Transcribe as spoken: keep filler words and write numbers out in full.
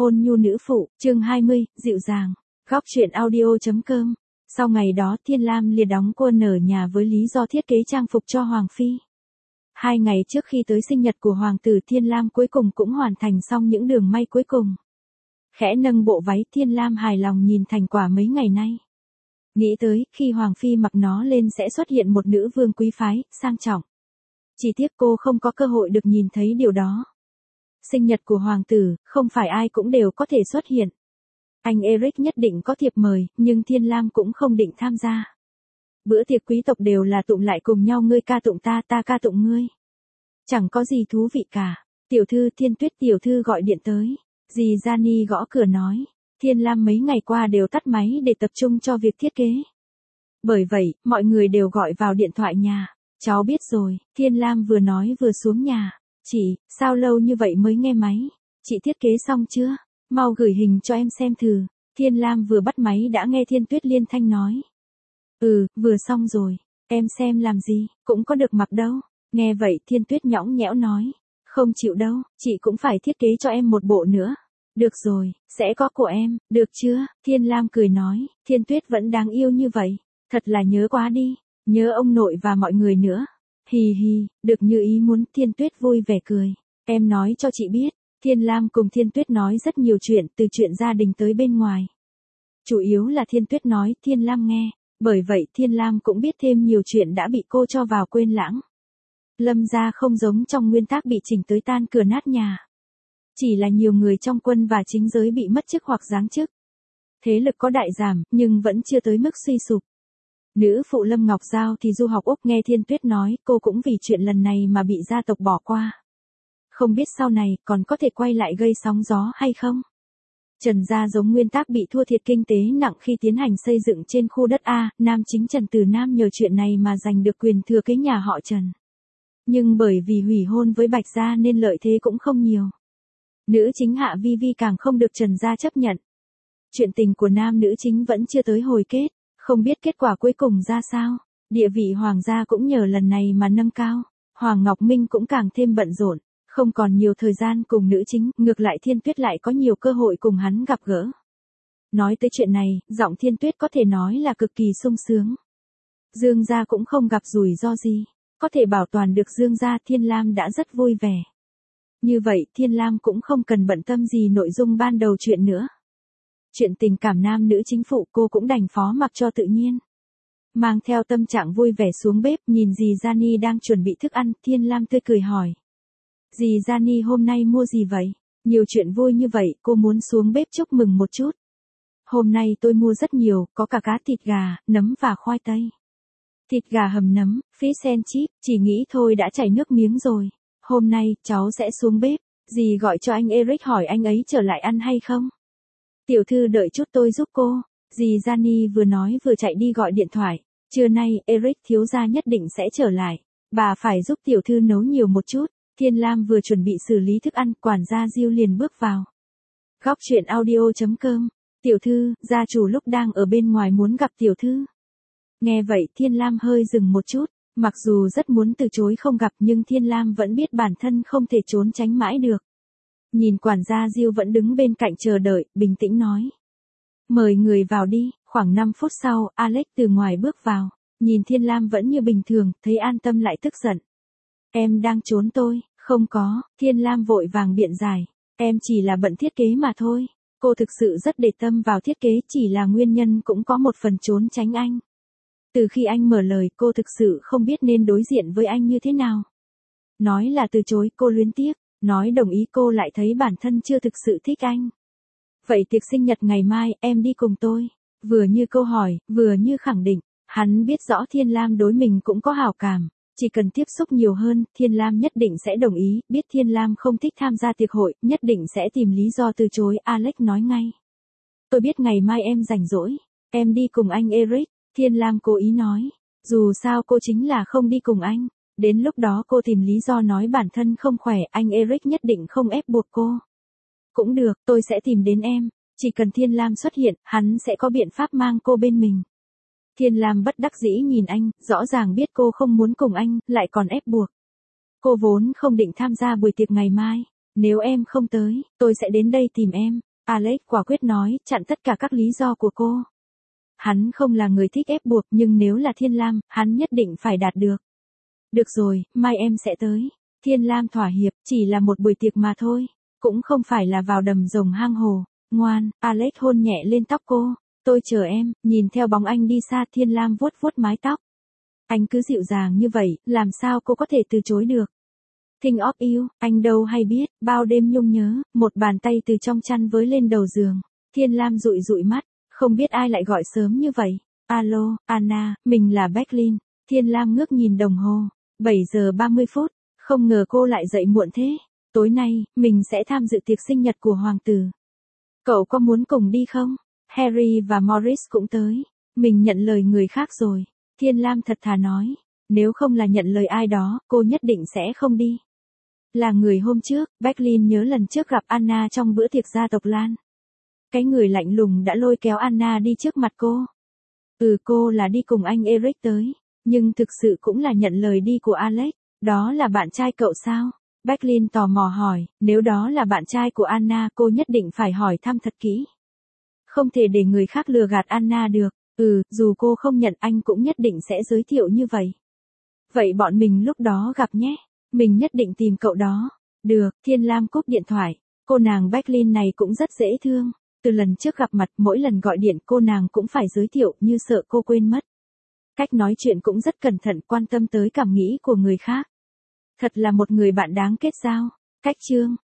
Hôn nhu nữ phụ, chương hai mươi, dịu dàng. Góc truyện audio.com. Sau ngày đó Thiên Lam lìa đóng quân ở nhà với lý do thiết kế trang phục cho Hoàng Phi. Hai ngày trước khi tới sinh nhật của Hoàng tử, Thiên Lam cuối cùng cũng hoàn thành xong những đường may cuối cùng. Khẽ nâng bộ váy, Thiên Lam hài lòng nhìn thành quả mấy ngày nay. Nghĩ tới, khi Hoàng Phi mặc nó lên sẽ xuất hiện một nữ vương quý phái, sang trọng. Chỉ tiếc cô không có cơ hội được nhìn thấy điều đó. Sinh nhật của Hoàng tử, không phải ai cũng đều có thể xuất hiện. Anh Eric nhất định có thiệp mời, nhưng Thiên Lam cũng không định tham gia. Bữa tiệc quý tộc đều là tụng lại cùng nhau, ngươi ca tụng ta, ta ca tụng ngươi. Chẳng có gì thú vị cả. Tiểu thư Thiên Tuyết tiểu thư gọi điện tới. Dì Gianni gõ cửa nói. Thiên Lam mấy ngày qua đều tắt máy để tập trung cho việc thiết kế. Bởi vậy, mọi người đều gọi vào điện thoại nhà. Cháu biết rồi, Thiên Lam vừa nói vừa xuống nhà. Chị, sao lâu như vậy mới nghe máy? Chị thiết kế xong chưa? Mau gửi hình cho em xem thử. Thiên Lam vừa bắt máy đã nghe Thiên Tuyết liên thanh nói. Ừ, vừa xong rồi. Em xem làm gì, cũng có được mặc đâu. Nghe vậy Thiên Tuyết nhõng nhẽo nói. Không chịu đâu, chị cũng phải thiết kế cho em một bộ nữa. Được rồi, sẽ có của em, được chưa? Thiên Lam cười nói. Thiên Tuyết vẫn đáng yêu như vậy. Thật là nhớ quá đi. Nhớ ông nội và mọi người nữa. Hì hì, được như ý muốn. Thiên Tuyết vui vẻ cười. Em nói cho chị biết. Thiên Lam cùng Thiên Tuyết nói rất nhiều chuyện, từ chuyện gia đình tới bên ngoài. Chủ yếu là Thiên Tuyết nói, Thiên Lam nghe. Bởi vậy Thiên Lam cũng biết thêm nhiều chuyện đã bị cô cho vào quên lãng. Lâm gia không giống trong nguyên tắc bị chỉnh tới tan cửa nát nhà. Chỉ là nhiều người trong quân và chính giới bị mất chức hoặc giáng chức. Thế lực có đại giảm, nhưng vẫn chưa tới mức suy sụp. Nữ phụ Lâm Ngọc Giao thì du học Úc, nghe Thiên Tuyết nói, cô cũng vì chuyện lần này mà bị gia tộc bỏ qua. Không biết sau này còn có thể quay lại gây sóng gió hay không? Trần gia giống nguyên tắc bị thua thiệt kinh tế nặng khi tiến hành xây dựng trên khu đất A, nam chính Trần Từ Nam nhờ chuyện này mà giành được quyền thừa kế nhà họ Trần. Nhưng bởi vì hủy hôn với Bạch gia nên lợi thế cũng không nhiều. Nữ chính Hạ Vi Vi càng không được Trần gia chấp nhận. Chuyện tình của nam nữ chính vẫn chưa tới hồi kết, không biết kết quả cuối cùng ra sao. Địa vị Hoàng gia cũng nhờ lần này mà nâng cao. Hoàng Ngọc Minh cũng càng thêm bận rộn. Không còn nhiều thời gian cùng nữ chính, ngược lại Thiên Tuyết lại có nhiều cơ hội cùng hắn gặp gỡ. Nói tới chuyện này, giọng Thiên Tuyết có thể nói là cực kỳ sung sướng. Dương gia cũng không gặp rủi ro gì, có thể bảo toàn được Dương gia, Thiên Lam đã rất vui vẻ. Như vậy Thiên Lam cũng không cần bận tâm gì nội dung ban đầu chuyện nữa. Chuyện tình cảm nam nữ chính phụ cô cũng đành phó mặc cho tự nhiên. Mang theo tâm trạng vui vẻ xuống bếp, nhìn dì Gianni đang chuẩn bị thức ăn, Thiên Lam tươi cười hỏi. Dì Gianni hôm nay mua gì vậy? Nhiều chuyện vui như vậy, cô muốn xuống bếp chúc mừng một chút. Hôm nay tôi mua rất nhiều, có cả cá, thịt gà, nấm và khoai tây. Thịt gà hầm nấm, fish and chip, chỉ nghĩ thôi đã chảy nước miếng rồi. Hôm nay, cháu sẽ xuống bếp. Dì gọi cho anh Eric hỏi anh ấy trở lại ăn hay không? Tiểu thư đợi chút tôi giúp cô. Dì Gianni vừa nói vừa chạy đi gọi điện thoại. Trưa nay, Eric thiếu gia nhất định sẽ trở lại. Bà phải giúp tiểu thư nấu nhiều một chút. Thiên Lam vừa chuẩn bị xử lý thức ăn, quản gia Diêu liền bước vào. Góc truyện audio.com. Tiểu thư, gia chủ lúc đang ở bên ngoài muốn gặp tiểu thư. Nghe vậy Thiên Lam hơi dừng một chút, mặc dù rất muốn từ chối không gặp nhưng Thiên Lam vẫn biết bản thân không thể trốn tránh mãi được. Nhìn quản gia Diêu vẫn đứng bên cạnh chờ đợi, bình tĩnh nói. Mời người vào đi. Khoảng năm phút sau, Alex từ ngoài bước vào, nhìn Thiên Lam vẫn như bình thường, thấy an tâm lại tức giận. Em đang trốn tôi, không có, Thiên Lam vội vàng biện giải. Em chỉ là bận thiết kế mà thôi. Cô thực sự rất để tâm vào thiết kế, chỉ là nguyên nhân cũng có một phần trốn tránh anh. Từ khi anh mở lời cô thực sự không biết nên đối diện với anh như thế nào. Nói là từ chối cô luyến tiếc, nói đồng ý cô lại thấy bản thân chưa thực sự thích anh. Vậy tiệc sinh nhật ngày mai em đi cùng tôi. Vừa như câu hỏi, vừa như khẳng định. Hắn biết rõ Thiên Lam đối mình cũng có hảo cảm. Chỉ cần tiếp xúc nhiều hơn, Thiên Lam nhất định sẽ đồng ý, biết Thiên Lam không thích tham gia tiệc hội, nhất định sẽ tìm lý do từ chối, Alex nói ngay. Tôi biết ngày mai em rảnh rỗi, em đi cùng anh Eric, Thiên Lam cố ý nói. Dù sao cô chính là không đi cùng anh, đến lúc đó cô tìm lý do nói bản thân không khỏe, anh Eric nhất định không ép buộc cô. Cũng được, tôi sẽ tìm đến em, chỉ cần Thiên Lam xuất hiện, hắn sẽ có biện pháp mang cô bên mình. Thiên Lam bất đắc dĩ nhìn anh, rõ ràng biết cô không muốn cùng anh, lại còn ép buộc. Cô vốn không định tham gia buổi tiệc ngày mai, nếu em không tới, tôi sẽ đến đây tìm em. Alex quả quyết nói, chặn tất cả các lý do của cô. Hắn không là người thích ép buộc, nhưng nếu là Thiên Lam, hắn nhất định phải đạt được. Được rồi, mai em sẽ tới. Thiên Lam thỏa hiệp, chỉ là một buổi tiệc mà thôi. Cũng không phải là vào đầm rồng hang hồ. Ngoan, Alex hôn nhẹ lên tóc cô. Tôi chờ em, nhìn theo bóng anh đi xa. Thiên Lam vuốt vuốt mái tóc. Anh cứ dịu dàng như vậy, làm sao cô có thể từ chối được. Think of you, anh đâu hay biết, bao đêm nhung nhớ, một bàn tay từ trong chăn với lên đầu giường. Thiên Lam dụi dụi mắt, không biết ai lại gọi sớm như vậy. Alo, Anna, mình là Becklin. Thiên Lam ngước nhìn đồng hồ, bảy giờ ba mươi phút, không ngờ cô lại dậy muộn thế. Tối nay, mình sẽ tham dự tiệc sinh nhật của hoàng tử. Cậu có muốn cùng đi không? Harry và Morris cũng tới. Mình nhận lời người khác rồi. Thiên Lam thật thà nói, nếu không là nhận lời ai đó, cô nhất định sẽ không đi. Là người hôm trước, Becklin nhớ lần trước gặp Anna trong bữa tiệc gia tộc Lan. Cái người lạnh lùng đã lôi kéo Anna đi trước mặt cô. Ừ, cô là đi cùng anh Eric tới, nhưng thực sự cũng là nhận lời đi của Alex. Đó là bạn trai cậu sao? Becklin tò mò hỏi, nếu đó là bạn trai của Anna, cô nhất định phải hỏi thăm thật kỹ. Không thể để người khác lừa gạt Anna được. Ừ, dù cô không nhận anh cũng nhất định sẽ giới thiệu như vậy. Vậy bọn mình lúc đó gặp nhé. Mình nhất định tìm cậu đó. Được, Thiên Lam cúp điện thoại. Cô nàng Becklin này cũng rất dễ thương. Từ lần trước gặp mặt, mỗi lần gọi điện cô nàng cũng phải giới thiệu như sợ cô quên mất. Cách nói chuyện cũng rất cẩn thận, quan tâm tới cảm nghĩ của người khác. Thật là một người bạn đáng kết giao. Cách chương